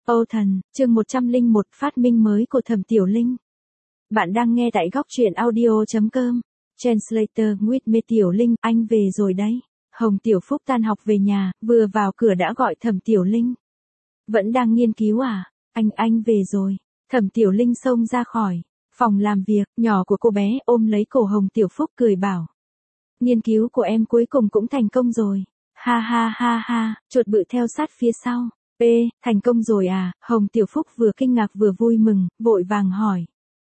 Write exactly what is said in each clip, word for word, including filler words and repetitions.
Âu Thần, chương một trăm lẻ một phát minh mới của Thẩm Tiểu Linh. Bạn đang nghe tại góc truyện audio.com. Translator with me Tiểu Linh, anh về rồi đấy. Hồng Tiểu Phúc tan học về nhà, vừa vào cửa đã gọi Thẩm Tiểu Linh. Vẫn đang nghiên cứu à? Anh, anh về rồi. Thẩm Tiểu Linh xông ra khỏi phòng làm việc, nhỏ của cô bé ôm lấy cổ Hồng Tiểu Phúc cười bảo. Nghiên cứu của em cuối cùng cũng thành công rồi. Ha ha ha ha, chuột bự theo sát phía sau. Ê, thành công rồi à? Hồng Tiểu Phúc vừa kinh ngạc vừa vui mừng, vội vàng hỏi.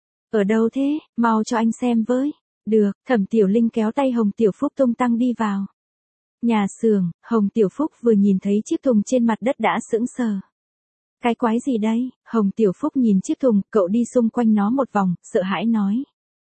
Ở đâu thế, mau cho anh xem với. Được, Thẩm Tiểu Linh kéo tay Hồng Tiểu Phúc tung tăng đi vào nhà xưởng. Hồng Tiểu Phúc vừa nhìn thấy chiếc thùng trên mặt đất đã sững sờ. Cái quái gì đây? Hồng Tiểu Phúc nhìn chiếc thùng, cậu đi xung quanh nó một vòng, sợ hãi nói.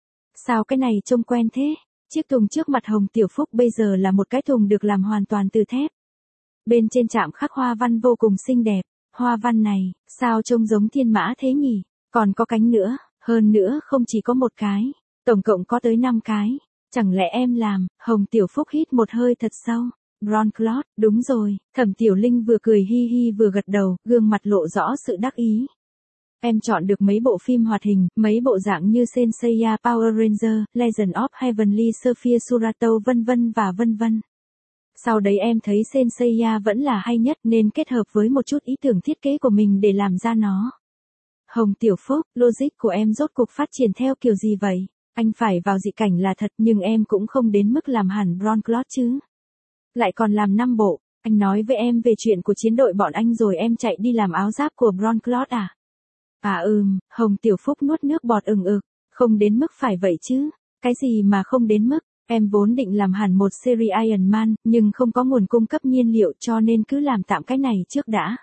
Sao cái này trông quen thế? Chiếc thùng trước mặt Hồng Tiểu Phúc bây giờ là một cái thùng được làm hoàn toàn từ thép. Bên trên chạm khắc hoa văn vô cùng xinh đẹp. Hoa văn này, sao trông giống thiên mã thế nhỉ? Còn có cánh nữa, hơn nữa không chỉ có một cái, tổng cộng có tới năm cái. Chẳng lẽ em làm? Hồng Tiểu Phúc hít một hơi thật sâu. Brown cloth, đúng rồi. Thẩm Tiểu Linh vừa cười hi hi vừa gật đầu, gương mặt lộ rõ sự đắc ý. Em chọn được mấy bộ phim hoạt hình, mấy bộ dạng như Senseiya Power Ranger, Legend of Heavenly Sophia Surato vân vân và vân vân. Sau đấy em thấy Senseiya vẫn là hay nhất nên kết hợp với một chút ý tưởng thiết kế của mình để làm ra nó. Hồng Tiểu Phúc, logic của em rốt cuộc phát triển theo kiểu gì vậy? Anh phải vào dị cảnh là thật nhưng em cũng không đến mức làm hẳn Brown cloth chứ. Lại còn làm năm bộ, anh nói với em về chuyện của chiến đội bọn anh rồi em chạy đi làm áo giáp của Brown cloth à? À ừm, Hồng Tiểu Phúc nuốt nước bọt ừng ực, không đến mức phải vậy chứ. Cái gì mà không đến mức? Em vốn định làm hẳn một series Iron Man, nhưng không có nguồn cung cấp nhiên liệu cho nên cứ làm tạm cái này trước đã.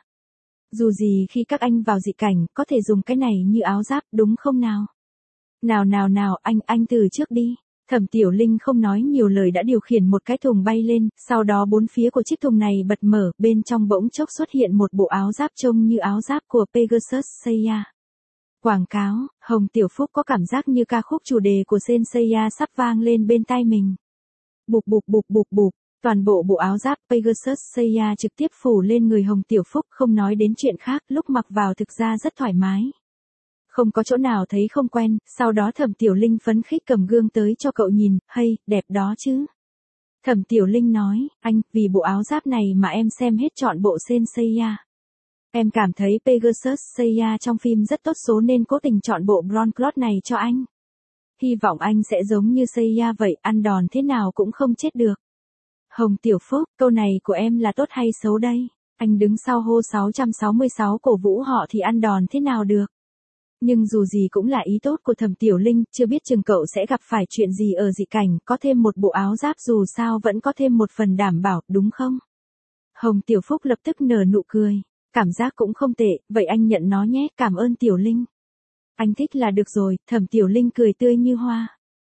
Dù gì khi các anh vào dị cảnh, có thể dùng cái này như áo giáp, đúng không nào? Nào nào nào, anh, anh từ trước đi. Thẩm Tiểu Linh không nói nhiều lời đã điều khiển một cái thùng bay lên, sau đó bốn phía của chiếc thùng này bật mở, bên trong bỗng chốc xuất hiện một bộ áo giáp trông như áo giáp của Pegasus Seiya. Quảng cáo, Hồng Tiểu Phúc có cảm giác như ca khúc chủ đề của Senseiya sắp vang lên bên tai mình. Bụp bụp bụp bụp bụp, toàn bộ bộ áo giáp Pegasus Seiya trực tiếp phủ lên người Hồng Tiểu Phúc, không nói đến chuyện khác, lúc mặc vào thực ra rất thoải mái. Không có chỗ nào thấy không quen, sau đó Thẩm Tiểu Linh phấn khích cầm gương tới cho cậu nhìn, hay, đẹp đó chứ. Thẩm Tiểu Linh nói, anh, vì bộ áo giáp này mà em xem hết trọn bộ Senseiya. Em cảm thấy Pegasus Seiya trong phim rất tốt số nên cố tình chọn bộ Brown cloth này cho anh. Hy vọng anh sẽ giống như Seiya vậy, ăn đòn thế nào cũng không chết được. Hồng Tiểu Phúc, câu này của em là tốt hay xấu đây? Anh đứng sau hô sáu trăm sáu mươi sáu cổ vũ họ thì ăn đòn thế nào được? Nhưng dù gì cũng là ý tốt của Thẩm Tiểu Linh, chưa biết chừng cậu sẽ gặp phải chuyện gì ở dị cảnh, có thêm một bộ áo giáp dù sao vẫn có thêm một phần đảm bảo, đúng không? Hồng Tiểu Phúc lập tức nở nụ cười. Cảm giác cũng không tệ, vậy anh nhận nó nhé, cảm ơn Tiểu Linh. Anh thích là được rồi, Thẩm Tiểu Linh cười tươi như hoa.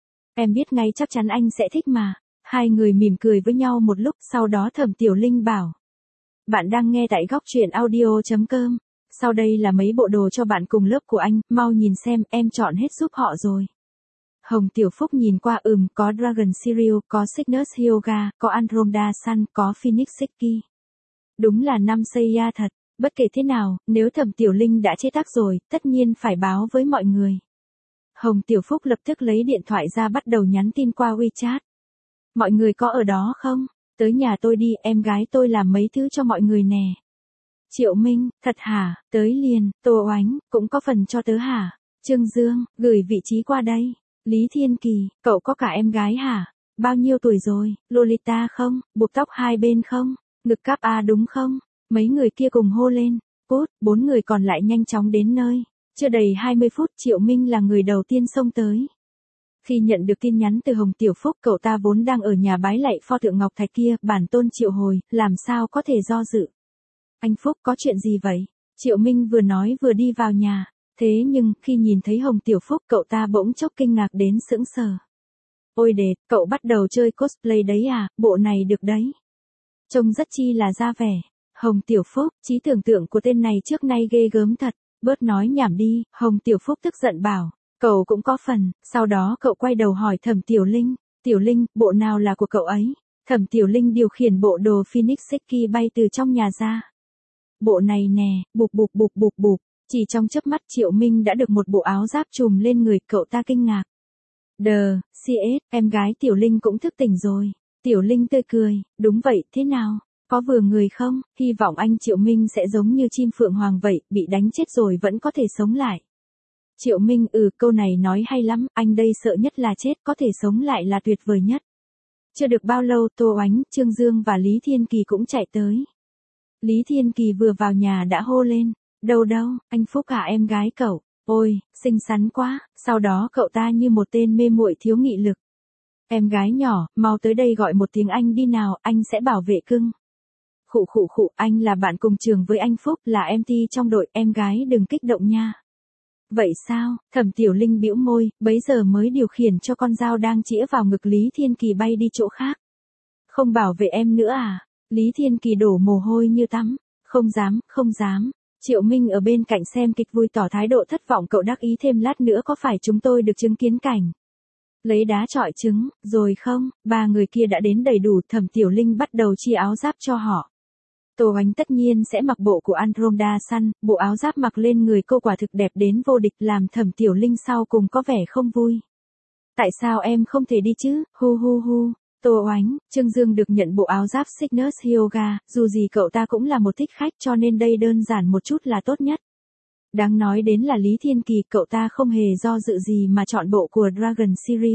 Em biết ngay chắc chắn anh sẽ thích mà. Hai người mỉm cười với nhau một lúc, sau đó Thẩm Tiểu Linh bảo. Bạn đang nghe tại góc truyện audio.com. Sau đây là mấy bộ đồ cho bạn cùng lớp của anh, mau nhìn xem, em chọn hết giúp họ rồi. Hồng Tiểu Phúc nhìn qua ừm, có Dragon Cereal, có Cygnus Hyoga, có Andromeda Sun, có Phoenix Siki. Đúng là năm Seiya thật. Bất kể thế nào, nếu Thẩm Tiểu Linh đã chế tác rồi, tất nhiên phải báo với mọi người. Hồng Tiểu Phúc lập tức lấy điện thoại ra bắt đầu nhắn tin qua WeChat. Mọi người có ở đó không? Tới nhà tôi đi, em gái tôi làm mấy thứ cho mọi người nè. Triệu Minh, thật hả? Tới liền. Tô Oánh, cũng có phần cho tớ hả? Trương Dương, gửi vị trí qua đây. Lý Thiên Kỳ, cậu có cả em gái hả? Bao nhiêu tuổi rồi? Lolita không? Buộc tóc hai bên không? Ngực cáp A đúng không? Mấy người kia cùng hô lên. Cút, bốn người còn lại nhanh chóng đến nơi. Chưa đầy hai mươi phút Triệu Minh là người đầu tiên xông tới. Khi nhận được tin nhắn từ Hồng Tiểu Phúc, cậu ta vốn đang ở nhà bái lạy pho tượng ngọc thạch kia, bản tôn triệu hồi, làm sao có thể do dự. Anh Phúc có chuyện gì vậy? Triệu Minh vừa nói vừa đi vào nhà. Thế nhưng, khi nhìn thấy Hồng Tiểu Phúc cậu ta bỗng chốc kinh ngạc đến sững sờ. Ôi đệt, cậu bắt đầu chơi cosplay đấy à, bộ này được đấy. Trông rất chi là ra vẻ. Hồng Tiểu Phúc, trí tưởng tượng của tên này trước nay ghê gớm thật. Bớt nói nhảm đi, Hồng Tiểu Phúc tức giận bảo. Cậu cũng có phần, sau đó cậu quay đầu hỏi Thẩm Tiểu Linh. Tiểu Linh, bộ nào là của cậu ấy? Thẩm Tiểu Linh điều khiển bộ đồ Phoenix Siki bay từ trong nhà ra. bộ này nè, bụp bụp bụp bụp bụp. Chỉ trong chớp mắt Triệu Minh đã được một bộ áo giáp trùm lên người, cậu ta kinh ngạc. Đờ, xê ét, em gái Tiểu Linh cũng thức tỉnh rồi. Tiểu Linh tươi cười, đúng vậy, thế nào? Có vừa người không? Hy vọng anh Triệu Minh sẽ giống như chim phượng hoàng vậy, bị đánh chết rồi vẫn có thể sống lại. Triệu Minh, ừ, câu này nói hay lắm, anh đây sợ nhất là chết, có thể sống lại là tuyệt vời nhất. Chưa được bao lâu, Tô Oánh, Trương Dương và Lý Thiên Kỳ cũng chạy tới. Lý Thiên Kỳ vừa vào nhà đã hô lên, đâu đâu, anh Phúc à, em gái cậu, ôi, xinh xắn quá, sau đó cậu ta như một tên mê muội thiếu nghị lực. Em gái nhỏ, mau tới đây gọi một tiếng anh đi nào, anh sẽ bảo vệ cưng. Khụ khụ khụ, anh là bạn cùng trường với anh Phúc, là em ti trong đội, em gái đừng kích động nha. Vậy sao? Thẩm Tiểu Linh bĩu môi, bấy giờ mới điều khiển cho con dao đang chĩa vào ngực Lý Thiên Kỳ bay đi chỗ khác. Không bảo vệ em nữa à? Lý Thiên Kỳ đổ mồ hôi như tắm. Không dám, không dám. Triệu Minh ở bên cạnh xem kịch vui tỏ thái độ thất vọng, cậu đắc ý thêm lát nữa có phải chúng tôi được chứng kiến cảnh lấy đá chọi trứng, rồi không? Ba người kia đã đến đầy đủ, Thẩm Tiểu Linh bắt đầu chia áo giáp cho họ. Tô Oánh tất nhiên sẽ mặc bộ của Andromeda Sun, bộ áo giáp mặc lên người cô quả thực đẹp đến vô địch, làm Thẩm Tiểu Linh sau cùng có vẻ không vui. Tại sao em không thể đi chứ, hu hu hu. Tô Oánh, Trương Dương được nhận bộ áo giáp Cygnus Hyoga, dù gì cậu ta cũng là một thích khách cho nên đây đơn giản một chút là tốt nhất. Đáng nói đến là Lý Thiên Kỳ, cậu ta không hề do dự gì mà chọn bộ của Dragon Serial.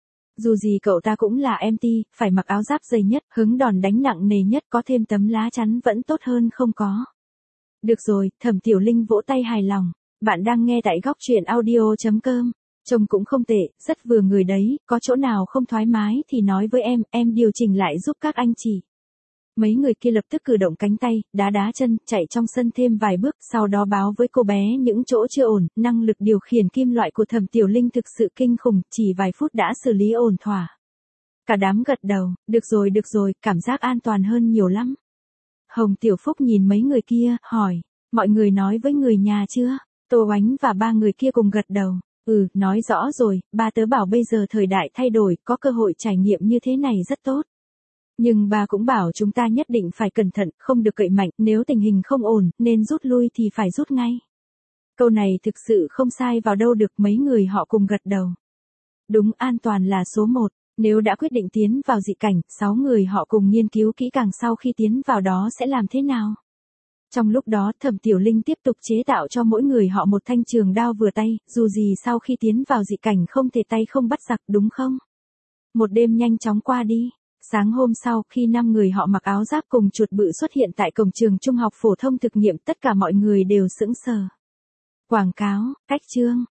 Dù gì cậu ta cũng là em ti, phải mặc áo giáp dày nhất, hứng đòn đánh nặng nề nhất, có thêm tấm lá chắn vẫn tốt hơn không có. Được rồi, Thẩm Tiểu Linh vỗ tay hài lòng. Bạn đang nghe tại góc truyện audio chấm com. Trông cũng không tệ, rất vừa người đấy, có chỗ nào không thoải mái thì nói với em, em điều chỉnh lại giúp các anh chị. Mấy người kia lập tức cử động cánh tay, đá đá chân, chạy trong sân thêm vài bước, sau đó báo với cô bé những chỗ chưa ổn, năng lực điều khiển kim loại của Thẩm Tiểu Linh thực sự kinh khủng, chỉ vài phút đã xử lý ổn thỏa. Cả đám gật đầu, được rồi được rồi, cảm giác an toàn hơn nhiều lắm. Hồng Tiểu Phúc nhìn mấy người kia, hỏi, mọi người nói với người nhà chưa? Tô Oánh và ba người kia cùng gật đầu. Ừ, nói rõ rồi, ba tớ bảo bây giờ thời đại thay đổi, có cơ hội trải nghiệm như thế này rất tốt. Nhưng ba cũng bảo chúng ta nhất định phải cẩn thận, không được cậy mạnh, nếu tình hình không ổn, nên rút lui thì phải rút ngay. Câu này thực sự không sai vào đâu được, mấy người họ cùng gật đầu. Đúng, an toàn là số một, nếu đã quyết định tiến vào dị cảnh, sáu người họ cùng nghiên cứu kỹ càng sau khi tiến vào đó sẽ làm thế nào. Trong lúc đó, Thẩm Tiểu Linh tiếp tục chế tạo cho mỗi người họ một thanh trường đao vừa tay, dù gì sau khi tiến vào dị cảnh không thể tay không bắt giặc, đúng không? Một đêm nhanh chóng qua đi. Sáng hôm sau, khi năm người họ mặc áo giáp cùng chuột bự xuất hiện tại cổng trường trung học phổ thông thực nghiệm, tất cả mọi người đều sững sờ. Quảng cáo, cách chương,